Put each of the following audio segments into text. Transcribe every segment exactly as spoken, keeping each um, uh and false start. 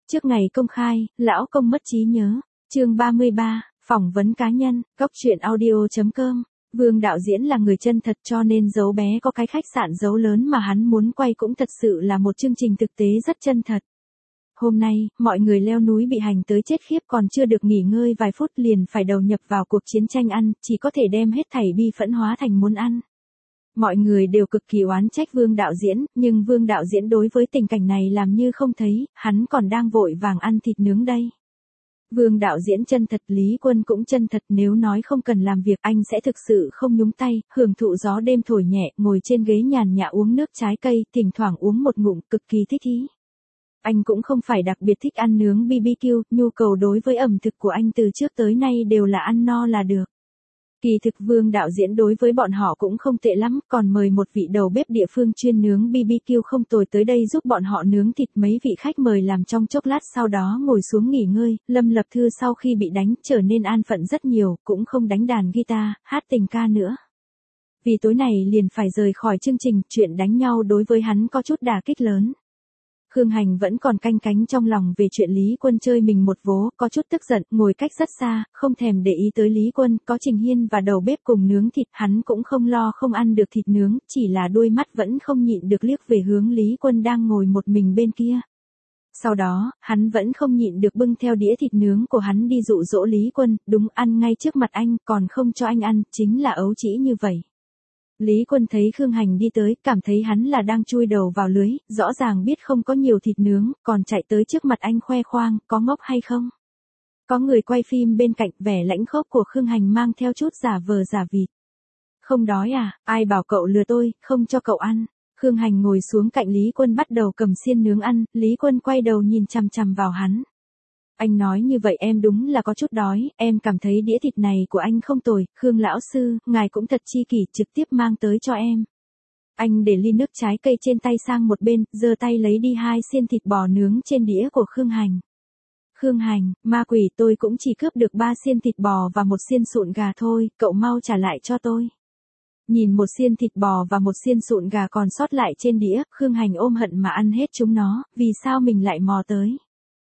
Trước ngày công khai, lão công mất trí nhớ. Chương ba mươi ba, phỏng vấn cá nhân, góc truyện audio chấm com. Vương đạo diễn là người chân thật cho nên dấu bé có cái khách sạn dấu lớn mà hắn muốn quay cũng thật sự là một chương trình thực tế rất chân thật. Hôm nay, mọi người leo núi bị hành tới chết khiếp còn chưa được nghỉ ngơi vài phút liền phải đầu nhập vào cuộc chiến tranh ăn, chỉ có thể đem hết thảy bi phẫn hóa thành muốn ăn. Mọi người đều cực kỳ oán trách Vương đạo diễn, nhưng Vương đạo diễn đối với tình cảnh này làm như không thấy, hắn còn đang vội vàng ăn thịt nướng đây. Vương đạo diễn chân thật, Lý Quân cũng chân thật, nếu nói không cần làm việc anh sẽ thực sự không nhúng tay, hưởng thụ gió đêm thổi nhẹ, ngồi trên ghế nhàn nhã uống nước trái cây, thỉnh thoảng uống một ngụm, cực kỳ thích ý. Anh cũng không phải đặc biệt thích ăn nướng bê bê kiu, nhu cầu đối với ẩm thực của anh từ trước tới nay đều là ăn no là được. Kỳ thực Vương đạo diễn đối với bọn họ cũng không tệ lắm, còn mời một vị đầu bếp địa phương chuyên nướng bê bê kiu không tồi tới đây giúp bọn họ nướng thịt, mấy vị khách mời làm trong chốc lát sau đó ngồi xuống nghỉ ngơi. Lâm Lập Thư sau khi bị đánh trở nên an phận rất nhiều, cũng không đánh đàn guitar, hát tình ca nữa. Vì tối này liền phải rời khỏi chương trình, chuyện đánh nhau đối với hắn có chút đả kích lớn. Khương Hành vẫn còn canh cánh trong lòng về chuyện Lý Quân chơi mình một vố, có chút tức giận, ngồi cách rất xa, không thèm để ý tới Lý Quân, có Trình Hiên và đầu bếp cùng nướng thịt, hắn cũng không lo không ăn được thịt nướng, chỉ là đôi mắt vẫn không nhịn được liếc về hướng Lý Quân đang ngồi một mình bên kia. Sau đó, hắn vẫn không nhịn được bưng theo đĩa thịt nướng của hắn đi dụ dỗ Lý Quân, đúng, ăn ngay trước mặt anh, còn không cho anh ăn, chính là ấu trĩ như vậy. Lý Quân thấy Khương Hành đi tới, cảm thấy hắn là đang chui đầu vào lưới, rõ ràng biết không có nhiều thịt nướng, còn chạy tới trước mặt anh khoe khoang, có ngốc hay không? Có người quay phim bên cạnh, vẻ lãnh khốc của Khương Hành mang theo chút giả vờ giả vịt. Không đói à, ai bảo cậu lừa tôi, không cho cậu ăn. Khương Hành ngồi xuống cạnh Lý Quân bắt đầu cầm xiên nướng ăn, Lý Quân quay đầu nhìn chằm chằm vào hắn. Anh nói như vậy em đúng là có chút đói, em cảm thấy đĩa thịt này của anh không tồi, Khương lão sư, ngài cũng thật chi kỷ, trực tiếp mang tới cho em. Anh để ly nước trái cây trên tay sang một bên, giơ tay lấy đi hai xiên thịt bò nướng trên đĩa của Khương Hành. Khương Hành, ma quỷ, tôi cũng chỉ cướp được ba xiên thịt bò và một xiên sụn gà thôi, cậu mau trả lại cho tôi. Nhìn một xiên thịt bò và một xiên sụn gà còn sót lại trên đĩa, Khương Hành ôm hận mà ăn hết chúng nó, vì sao mình lại mò tới.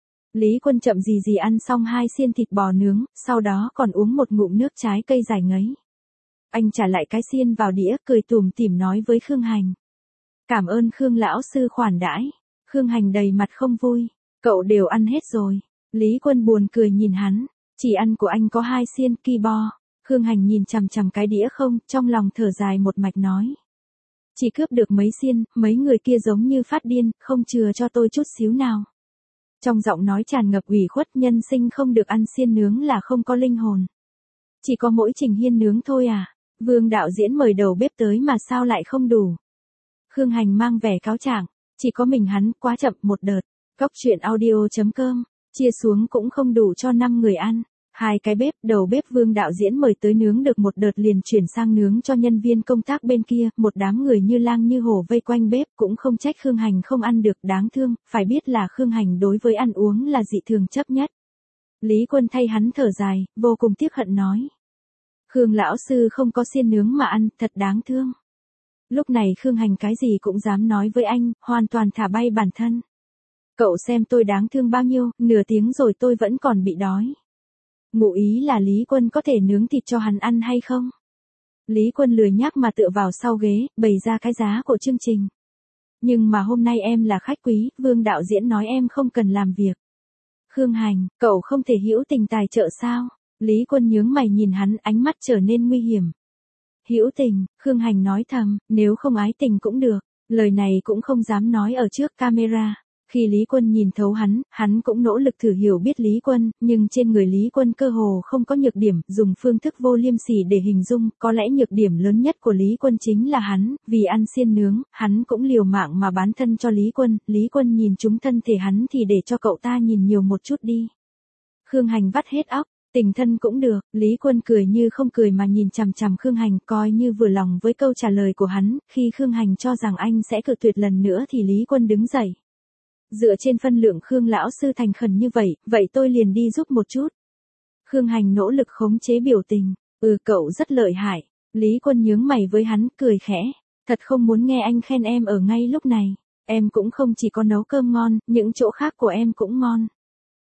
Lý Quân chậm gì gì ăn xong hai xiên thịt bò nướng, sau đó còn uống một ngụm nước trái cây giải ngấy. Anh trả lại cái xiên vào đĩa, cười tủm tỉm nói với Khương Hành. Cảm ơn Khương lão sư khoản đãi. Khương Hành đầy mặt không vui. Cậu đều ăn hết rồi. Lý Quân buồn cười nhìn hắn. Chỉ ăn của anh có hai xiên ki bo. Khương Hành nhìn chằm chằm cái đĩa không, trong lòng thở dài một mạch nói. Chỉ cướp được mấy xiên, mấy người kia giống như phát điên, không chừa cho tôi chút xíu nào. Trong giọng nói tràn ngập ủy khuất, nhân sinh không được ăn xiên nướng là không có linh hồn. Chỉ có mỗi Trình Hiên nướng thôi à? Vương đạo diễn mời đầu bếp tới mà sao lại không đủ? Khương Hành mang vẻ cáo trạng, chỉ có mình hắn, quá chậm, một đợt. Góc truyện audio chấm com, chia xuống cũng không đủ cho năm người ăn. Hai cái bếp, đầu bếp Vương đạo diễn mời tới nướng được một đợt liền chuyển sang nướng cho nhân viên công tác bên kia, một đám người như lang như hổ vây quanh bếp, cũng không trách Khương Hành không ăn được, đáng thương, phải biết là Khương Hành đối với ăn uống là dị thường chấp nhất. Lý Quân thay hắn thở dài, vô cùng tiếc hận nói. Khương lão sư không có xiên nướng mà ăn, thật đáng thương. Lúc này Khương Hành cái gì cũng dám nói với anh, hoàn toàn thả bay bản thân. Cậu xem tôi đáng thương bao nhiêu, nửa tiếng rồi tôi vẫn còn bị đói. Ngụ ý là Lý Quân có thể nướng thịt cho hắn ăn hay không? Lý Quân lười nhác mà tựa vào sau ghế, bày ra cái giá của chương trình. Nhưng mà hôm nay em là khách quý, Vương đạo diễn nói em không cần làm việc. Khương Hành, cậu không thể hữu tình tài trợ sao? Lý Quân nhướng mày nhìn hắn, ánh mắt trở nên nguy hiểm. Hữu tình, Khương Hành nói thầm, nếu không ái tình cũng được. Lời này cũng không dám nói ở trước camera. Khi Lý Quân nhìn thấu hắn, hắn cũng nỗ lực thử hiểu biết Lý Quân, nhưng trên người Lý Quân cơ hồ không có nhược điểm, dùng phương thức vô liêm sỉ để hình dung, có lẽ nhược điểm lớn nhất của Lý Quân chính là hắn, vì ăn xiên nướng, hắn cũng liều mạng mà bán thân cho Lý Quân, Lý Quân nhìn trúng thân thể hắn thì để cho cậu ta nhìn nhiều một chút đi. Khương Hành vắt hết óc, tình thân cũng được, Lý Quân cười như không cười mà nhìn chằm chằm Khương Hành, coi như vừa lòng với câu trả lời của hắn, khi Khương Hành cho rằng anh sẽ cự tuyệt lần nữa thì Lý Quân đứng dậy. Dựa trên phân lượng Khương lão sư thành khẩn như vậy, vậy tôi liền đi giúp một chút. Khương Hành nỗ lực khống chế biểu tình, ừ cậu rất lợi hại. Lý Quân nhướng mày với hắn, cười khẽ. Thật không muốn nghe anh khen em ở ngay lúc này. Em cũng không chỉ có nấu cơm ngon, những chỗ khác của em cũng ngon.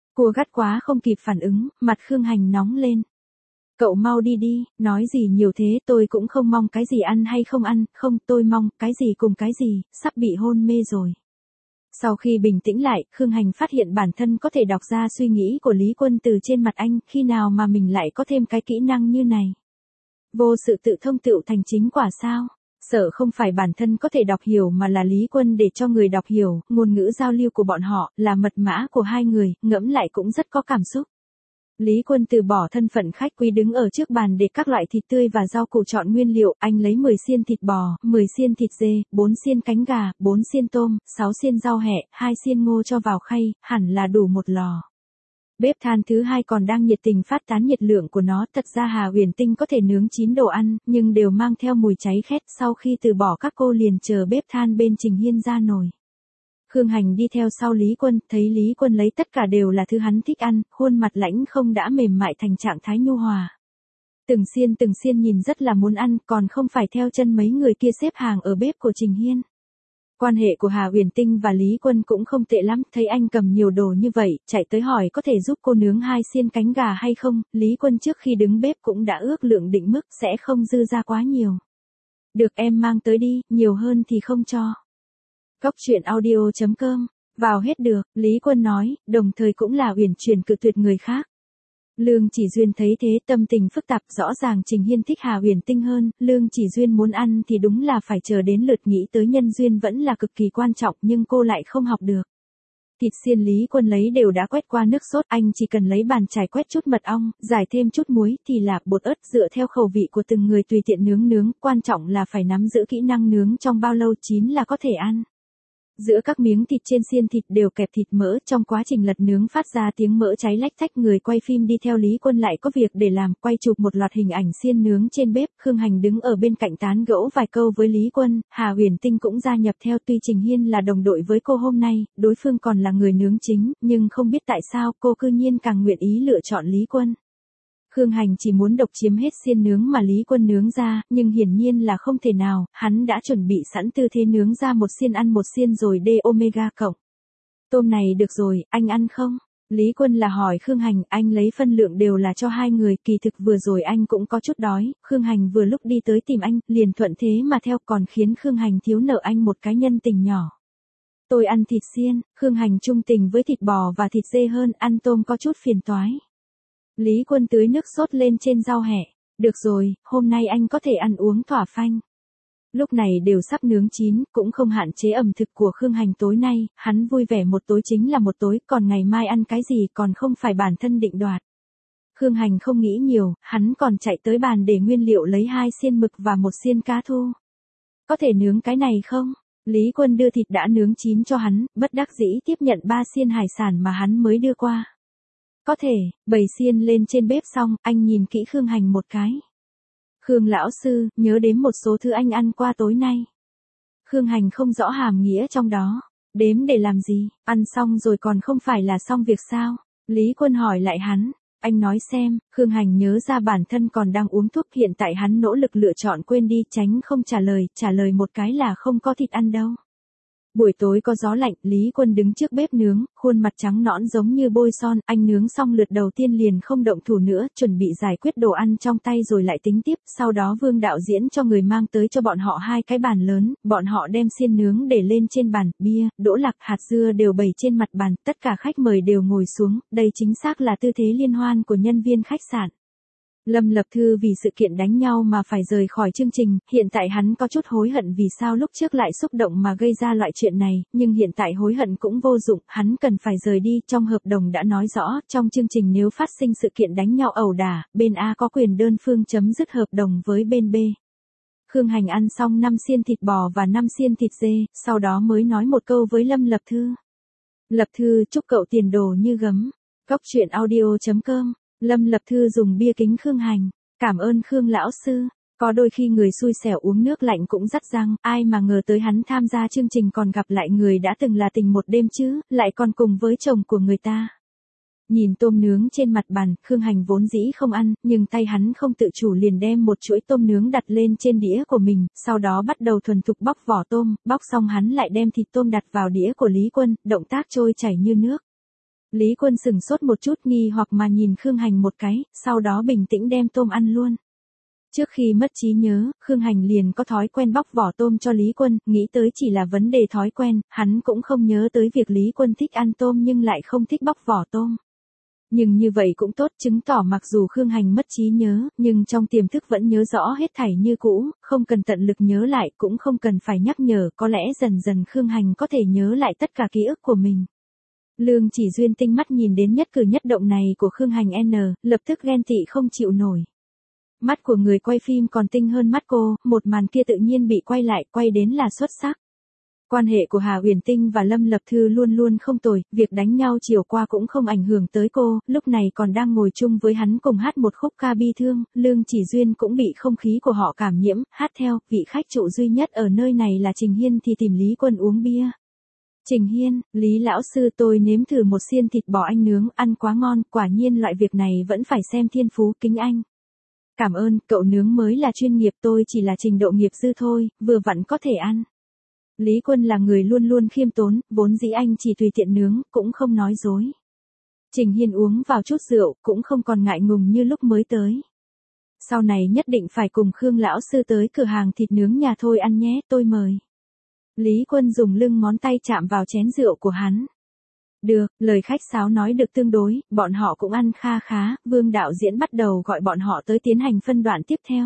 Cua gắt quá không kịp phản ứng, mặt Khương Hành nóng lên. Cậu mau đi đi, nói gì nhiều thế, tôi cũng không mong cái gì ăn hay không ăn, không, tôi mong cái gì cùng cái gì, sắp bị hôn mê rồi. Sau khi bình tĩnh lại, Khương Hành phát hiện bản thân có thể đọc ra suy nghĩ của Lý Quân từ trên mặt anh, khi nào mà mình lại có thêm cái kỹ năng như này. Vô sự tự thông tựu thành chính quả sao? Sợ không phải bản thân có thể đọc hiểu mà là Lý Quân để cho người đọc hiểu, ngôn ngữ giao lưu của bọn họ, là mật mã của hai người, ngẫm lại cũng rất có cảm xúc. Lý Quân từ bỏ thân phận khách quý đứng ở trước bàn để các loại thịt tươi và rau củ chọn nguyên liệu, anh lấy mười xiên thịt bò, mười xiên thịt dê, bốn xiên cánh gà, bốn xiên tôm, sáu xiên rau hẹ, hai xiên ngô cho vào khay, hẳn là đủ một lò. Bếp than thứ hai còn đang nhiệt tình phát tán nhiệt lượng của nó, thật ra Hà Huyền Tinh có thể nướng chín đồ ăn, nhưng đều mang theo mùi cháy khét, sau khi từ bỏ các cô liền chờ bếp than bên Trình Hiên ra nồi. Khương Hành đi theo sau Lý Quân, thấy Lý Quân lấy tất cả đều là thứ hắn thích ăn, khuôn mặt lãnh không đã mềm mại thành trạng thái nhu hòa. Từng xiên từng xiên nhìn rất là muốn ăn, còn không phải theo chân mấy người kia xếp hàng ở bếp của Trình Hiên. Quan hệ của Hà Huyền Tinh và Lý Quân cũng không tệ lắm, thấy anh cầm nhiều đồ như vậy, chạy tới hỏi có thể giúp cô nướng hai xiên cánh gà hay không, Lý Quân trước khi đứng bếp cũng đã ước lượng định mức sẽ không dư ra quá nhiều. Được em mang tới đi, nhiều hơn thì không cho. Cóc truyện audio chấm com, vào hết được, Lý Quân nói, đồng thời cũng là uyển chuyển cự tuyệt người khác. Lương Chỉ Duyên thấy thế tâm tình phức tạp, rõ ràng Trình Hiên thích Hà Huyền Tinh hơn, Lương Chỉ Duyên muốn ăn thì đúng là phải chờ đến lượt, nghĩ tới nhân duyên vẫn là cực kỳ quan trọng nhưng cô lại không học được. Thịt xiên Lý Quân lấy đều đã quét qua nước sốt, anh chỉ cần lấy bàn chải quét chút mật ong, giải thêm chút muối thì là bột ớt, dựa theo khẩu vị của từng người tùy tiện nướng nướng, quan trọng là phải nắm giữ kỹ năng nướng trong bao lâu chín là có thể ăn. Giữa các miếng thịt trên xiên thịt đều kẹp thịt mỡ, trong quá trình lật nướng phát ra tiếng mỡ cháy lách tách, người quay phim đi theo Lý Quân lại có việc để làm, quay chụp một loạt hình ảnh xiên nướng trên bếp, Khương Hành đứng ở bên cạnh tán gẫu vài câu với Lý Quân, Hà Huyền Tinh cũng gia nhập theo, tuy Trình Hiên là đồng đội với cô hôm nay, đối phương còn là người nướng chính, nhưng không biết tại sao cô cư nhiên càng nguyện ý lựa chọn Lý Quân. Khương Hành chỉ muốn độc chiếm hết xiên nướng mà Lý Quân nướng ra, nhưng hiển nhiên là không thể nào, hắn đã chuẩn bị sẵn tư thế nướng ra một xiên ăn một xiên rồi D omega cộng. Tôm này được rồi, anh ăn không? Lý Quân là hỏi Khương Hành, anh lấy phân lượng đều là cho hai người, kỳ thực vừa rồi anh cũng có chút đói, Khương Hành vừa lúc đi tới tìm anh, liền thuận thế mà theo, còn khiến Khương Hành thiếu nợ anh một cái nhân tình nhỏ. Tôi ăn thịt xiên, Khương Hành trung tình với thịt bò và thịt dê hơn, ăn tôm có chút phiền toái. Lý Quân tưới nước sốt lên trên rau hẹ. Được rồi, hôm nay anh có thể ăn uống thỏa phanh. Lúc này đều sắp nướng chín, cũng không hạn chế ẩm thực của Khương Hành tối nay, hắn vui vẻ một tối chính là một tối, còn ngày mai ăn cái gì còn không phải bản thân định đoạt. Khương Hành không nghĩ nhiều, hắn còn chạy tới bàn để nguyên liệu lấy hai xiên mực và một xiên cá thu. Có thể nướng cái này không? Lý Quân đưa thịt đã nướng chín cho hắn, bất đắc dĩ tiếp nhận ba xiên hải sản mà hắn mới đưa qua. Có thể, bày xiên lên trên bếp xong, anh nhìn kỹ Khương Hành một cái. Khương lão sư, nhớ đếm một số thứ anh ăn qua tối nay. Khương Hành không rõ hàm nghĩa trong đó. Đếm để làm gì, ăn xong rồi còn không phải là xong việc sao? Lý Quân hỏi lại hắn. Anh nói xem, Khương Hành nhớ ra bản thân còn đang uống thuốc, hiện tại hắn nỗ lực lựa chọn quên đi, tránh không trả lời, trả lời một cái là không có thịt ăn đâu. Buổi tối có gió lạnh, Lý Quân đứng trước bếp nướng, khuôn mặt trắng nõn giống như bôi son, anh nướng xong lượt đầu tiên liền không động thủ nữa, chuẩn bị giải quyết đồ ăn trong tay rồi lại tính tiếp, sau đó Vương đạo diễn cho người mang tới cho bọn họ hai cái bàn lớn, bọn họ đem xiên nướng để lên trên bàn, bia, đỗ lạc, hạt dưa đều bày trên mặt bàn, tất cả khách mời đều ngồi xuống, đây chính xác là tư thế liên hoan của nhân viên khách sạn. Lâm Lập Thư vì sự kiện đánh nhau mà phải rời khỏi chương trình, hiện tại hắn có chút hối hận vì sao lúc trước lại xúc động mà gây ra loại chuyện này, nhưng hiện tại hối hận cũng vô dụng, hắn cần phải rời đi, trong hợp đồng đã nói rõ, trong chương trình nếu phát sinh sự kiện đánh nhau ẩu đả, bên A có quyền đơn phương chấm dứt hợp đồng với bên B. Khương Hành ăn xong năm xiên thịt bò và năm xiên thịt dê, sau đó mới nói một câu với Lâm Lập Thư. Lập Thư, chúc cậu tiền đồ như gấm. Cóc truyện audio chấm com. Lâm Lập Thư dùng bia kính Khương Hành. Cảm ơn Khương lão sư. Có đôi khi người xui xẻo uống nước lạnh cũng rắt răng, ai mà ngờ tới hắn tham gia chương trình còn gặp lại người đã từng là tình một đêm chứ, lại còn cùng với chồng của người ta. Nhìn tôm nướng trên mặt bàn, Khương Hành vốn dĩ không ăn, nhưng tay hắn không tự chủ liền đem một chuỗi tôm nướng đặt lên trên đĩa của mình, sau đó bắt đầu thuần thục bóc vỏ tôm, bóc xong hắn lại đem thịt tôm đặt vào đĩa của Lý Quân, động tác trôi chảy như nước. Lý Quân sừng sốt một chút nghi hoặc mà nhìn Khương Hành một cái, sau đó bình tĩnh đem tôm ăn luôn. Trước khi mất trí nhớ, Khương Hành liền có thói quen bóc vỏ tôm cho Lý Quân, nghĩ tới chỉ là vấn đề thói quen, hắn cũng không nhớ tới việc Lý Quân thích ăn tôm nhưng lại không thích bóc vỏ tôm. Nhưng như vậy cũng tốt, chứng tỏ mặc dù Khương Hành mất trí nhớ, nhưng trong tiềm thức vẫn nhớ rõ hết thảy như cũ, không cần tận lực nhớ lại, cũng không cần phải nhắc nhở, có lẽ dần dần Khương Hành có thể nhớ lại tất cả ký ức của mình. Lương Chỉ Duyên tinh mắt nhìn đến nhất cử nhất động này của Khương Hành N, lập tức ghen tị không chịu nổi. Mắt của người quay phim còn tinh hơn mắt cô, một màn kia tự nhiên bị quay lại, quay đến là xuất sắc. Quan hệ của Hà Uyển Tinh và Lâm Lập Thư luôn luôn không tồi, việc đánh nhau chiều qua cũng không ảnh hưởng tới cô, lúc này còn đang ngồi chung với hắn cùng hát một khúc ca bi thương, Lương Chỉ Duyên cũng bị không khí của họ cảm nhiễm, hát theo, vị khách trụ duy nhất ở nơi này là Trình Hiên thì tìm Lý Quân uống bia. Trình Hiên, Lý lão sư tôi nếm thử một xiên thịt bò anh nướng, ăn quá ngon, quả nhiên loại việc này vẫn phải xem thiên phú, kính anh. Cảm ơn, cậu nướng mới là chuyên nghiệp, tôi chỉ là trình độ nghiệp dư thôi, vừa vặn có thể ăn. Lý Quân là người luôn luôn khiêm tốn, vốn dĩ anh chỉ tùy tiện nướng, cũng không nói dối. Trình Hiên uống vào chút rượu, cũng không còn ngại ngùng như lúc mới tới. Sau này nhất định phải cùng Khương lão sư tới cửa hàng thịt nướng nhà thôi ăn nhé, tôi mời. Lý Quân dùng lưng ngón tay chạm vào chén rượu của hắn. Được, lời khách sáo nói được tương đối, bọn họ cũng ăn kha khá, Vương đạo diễn bắt đầu gọi bọn họ tới tiến hành phân đoạn tiếp theo.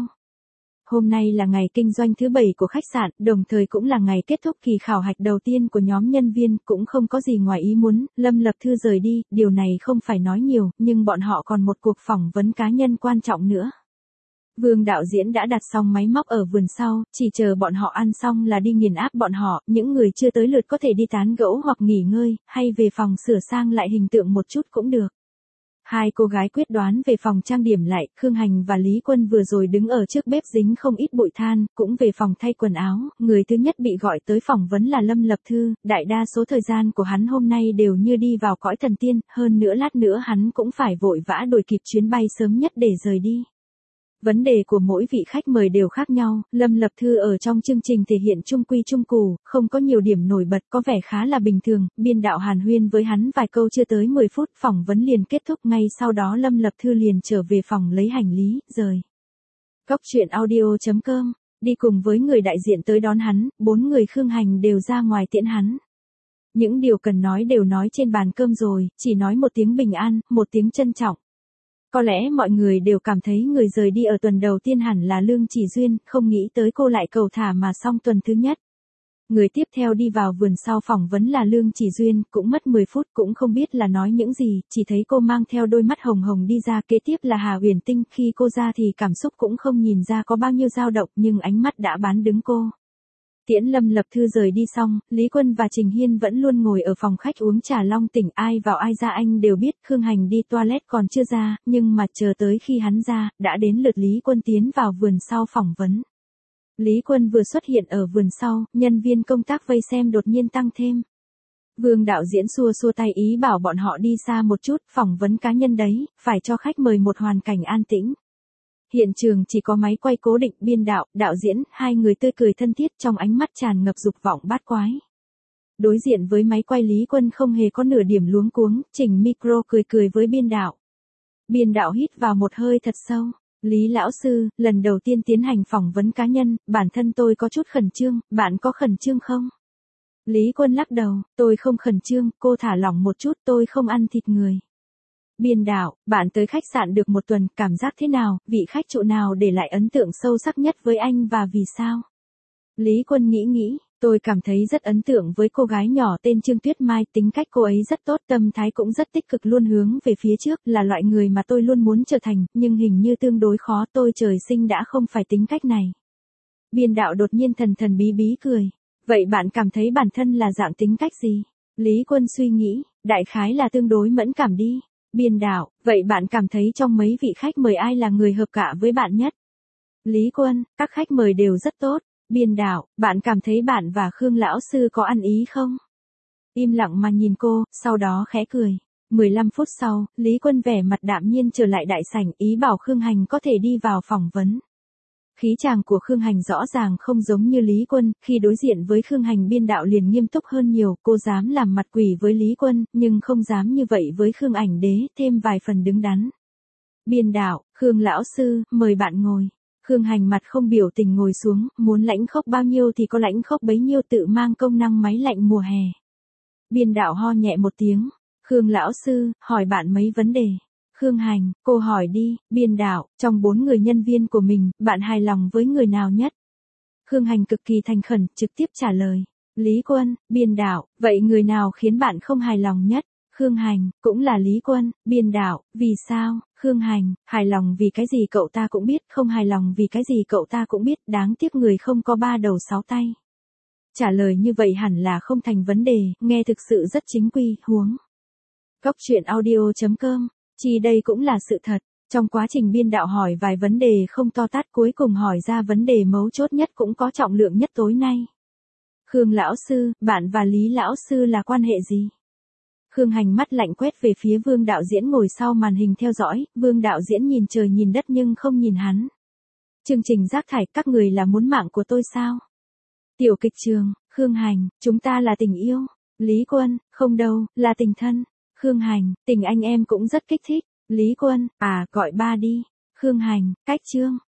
Hôm nay là ngày kinh doanh thứ bảy của khách sạn, đồng thời cũng là ngày kết thúc kỳ khảo hạch đầu tiên của nhóm nhân viên, cũng không có gì ngoài ý muốn, Lâm Lập Thư rời đi, điều này không phải nói nhiều, nhưng bọn họ còn một cuộc phỏng vấn cá nhân quan trọng nữa. Vương đạo diễn đã đặt xong máy móc ở vườn sau, chỉ chờ bọn họ ăn xong là đi nghiền áp bọn họ, những người chưa tới lượt có thể đi tán gẫu hoặc nghỉ ngơi, hay về phòng sửa sang lại hình tượng một chút cũng được. Hai cô gái quyết đoán về phòng trang điểm lại, Khương Hành và Lý Quân vừa rồi đứng ở trước bếp dính không ít bụi than, cũng về phòng thay quần áo, người thứ nhất bị gọi tới phỏng vấn là Lâm Lập Thư, đại đa số thời gian của hắn hôm nay đều như đi vào cõi thần tiên, hơn nữa lát nữa hắn cũng phải vội vã đuổi kịp chuyến bay sớm nhất để rời đi. Vấn đề của mỗi vị khách mời đều khác nhau, Lâm Lập Thư ở trong chương trình thể hiện trung quy trung củ, không có nhiều điểm nổi bật, có vẻ khá là bình thường, biên đạo hàn huyên với hắn vài câu chưa tới mười phút, phỏng vấn liền kết thúc, ngay sau đó Lâm Lập Thư liền trở về phòng lấy hành lý, rời. Góc truyện audio chấm com, đi cùng với người đại diện tới đón hắn, bốn người Khương Hành đều ra ngoài tiễn hắn. Những điều cần nói đều nói trên bàn cơm rồi, chỉ nói một tiếng bình an, một tiếng trân trọng. Có lẽ mọi người đều cảm thấy người rời đi ở tuần đầu tiên hẳn là Lương Chỉ Duyên, không nghĩ tới cô lại cầu thả mà xong tuần thứ nhất. Người tiếp theo đi vào vườn sau phỏng vấn là Lương Chỉ Duyên, cũng mất mười phút cũng không biết là nói những gì, chỉ thấy cô mang theo đôi mắt hồng hồng đi ra, kế tiếp là Hà Uyển Tinh, khi cô ra thì cảm xúc cũng không nhìn ra có bao nhiêu dao động nhưng ánh mắt đã bán đứng cô. Tiễn Lâm Lập Thư rời đi xong, Lý Quân và Trình Hiên vẫn luôn ngồi ở phòng khách uống trà long tỉnh, ai vào ai ra anh đều biết, Khương Hành đi toilet còn chưa ra, nhưng mà chờ tới khi hắn ra, đã đến lượt Lý Quân tiến vào vườn sau phỏng vấn. Lý Quân vừa xuất hiện ở vườn sau, nhân viên công tác vây xem đột nhiên tăng thêm. Vương đạo diễn xua xua tay ý bảo bọn họ đi xa một chút, phỏng vấn cá nhân đấy, phải cho khách mời một hoàn cảnh an tĩnh. Hiện trường chỉ có máy quay cố định, biên đạo, đạo diễn, hai người tươi cười thân thiết trong ánh mắt tràn ngập dục vọng bát quái. Đối diện với máy quay Lý Quân không hề có nửa điểm luống cuống, chỉnh micro cười cười với biên đạo. Biên đạo hít vào một hơi thật sâu. Lý lão sư, lần đầu tiên tiến hành phỏng vấn cá nhân, bản thân tôi có chút khẩn trương, bạn có khẩn trương không? Lý Quân lắc đầu, tôi không khẩn trương, cô thả lỏng một chút, tôi không ăn thịt người. Biên đạo, bạn tới khách sạn được một tuần, cảm giác thế nào, vị khách trụ nào để lại ấn tượng sâu sắc nhất với anh và vì sao? Lý Quân nghĩ nghĩ, tôi cảm thấy rất ấn tượng với cô gái nhỏ tên Trương Tuyết Mai, tính cách cô ấy rất tốt, tâm thái cũng rất tích cực, luôn hướng về phía trước, là loại người mà tôi luôn muốn trở thành, nhưng hình như tương đối khó, tôi trời sinh đã không phải tính cách này. Biên đạo đột nhiên thần thần bí bí cười, vậy bạn cảm thấy bản thân là dạng tính cách gì? Lý Quân suy nghĩ, đại khái là tương đối mẫn cảm đi. Biên đạo, vậy bạn cảm thấy trong mấy vị khách mời ai là người hợp cả với bạn nhất? Lý Quân, các khách mời đều rất tốt. Biên đạo, bạn cảm thấy bạn và Khương lão sư có ăn ý không? Im lặng mà nhìn cô, sau đó khẽ cười. mười lăm phút sau, Lý Quân vẻ mặt đạm nhiên trở lại đại sảnh, ý bảo Khương Hành có thể đi vào phỏng vấn. Khí chàng của Khương Hành rõ ràng không giống như Lý Quân, khi đối diện với Khương Hành biên đạo liền nghiêm túc hơn nhiều, cô dám làm mặt quỷ với Lý Quân, nhưng không dám như vậy với Khương Ảnh Đế, thêm vài phần đứng đắn. Biên đạo, Khương lão sư, mời bạn ngồi. Khương Hành mặt không biểu tình ngồi xuống, muốn lãnh khốc bao nhiêu thì có lãnh khốc bấy nhiêu, tự mang công năng máy lạnh mùa hè. Biên đạo ho nhẹ một tiếng, Khương lão sư, hỏi bạn mấy vấn đề. Khương Hành, cô hỏi đi. Biên đạo, trong bốn người nhân viên của mình, bạn hài lòng với người nào nhất? Khương Hành cực kỳ thành khẩn, trực tiếp trả lời. Lý Quân. Biên đạo, vậy người nào khiến bạn không hài lòng nhất? Khương Hành, cũng là Lý Quân. Biên đạo, vì sao? Khương Hành, hài lòng vì cái gì cậu ta cũng biết, không hài lòng vì cái gì cậu ta cũng biết, đáng tiếc người không có ba đầu sáu tay. Trả lời như vậy hẳn là không thành vấn đề, nghe thực sự rất chính quy, huống. Góc truyện audio chấm com, chỉ đây cũng là sự thật. Trong quá trình biên đạo hỏi vài vấn đề không to tát, cuối cùng hỏi ra vấn đề mấu chốt nhất cũng có trọng lượng nhất tối nay. Khương lão sư, bạn và Lý lão sư là quan hệ gì? Khương Hành mắt lạnh quét về phía Vương đạo diễn ngồi sau màn hình theo dõi, Vương đạo diễn nhìn trời nhìn đất nhưng không nhìn hắn. Chương trình rác thải, các người là muốn mạng của tôi sao? Tiểu kịch trường, Khương Hành, chúng ta là tình yêu. Lý Quân, không đâu, là tình thân. Khương Hành, tình anh em cũng rất kích thích. Lý Quân, à, gọi ba đi. Khương Hành, cách chương.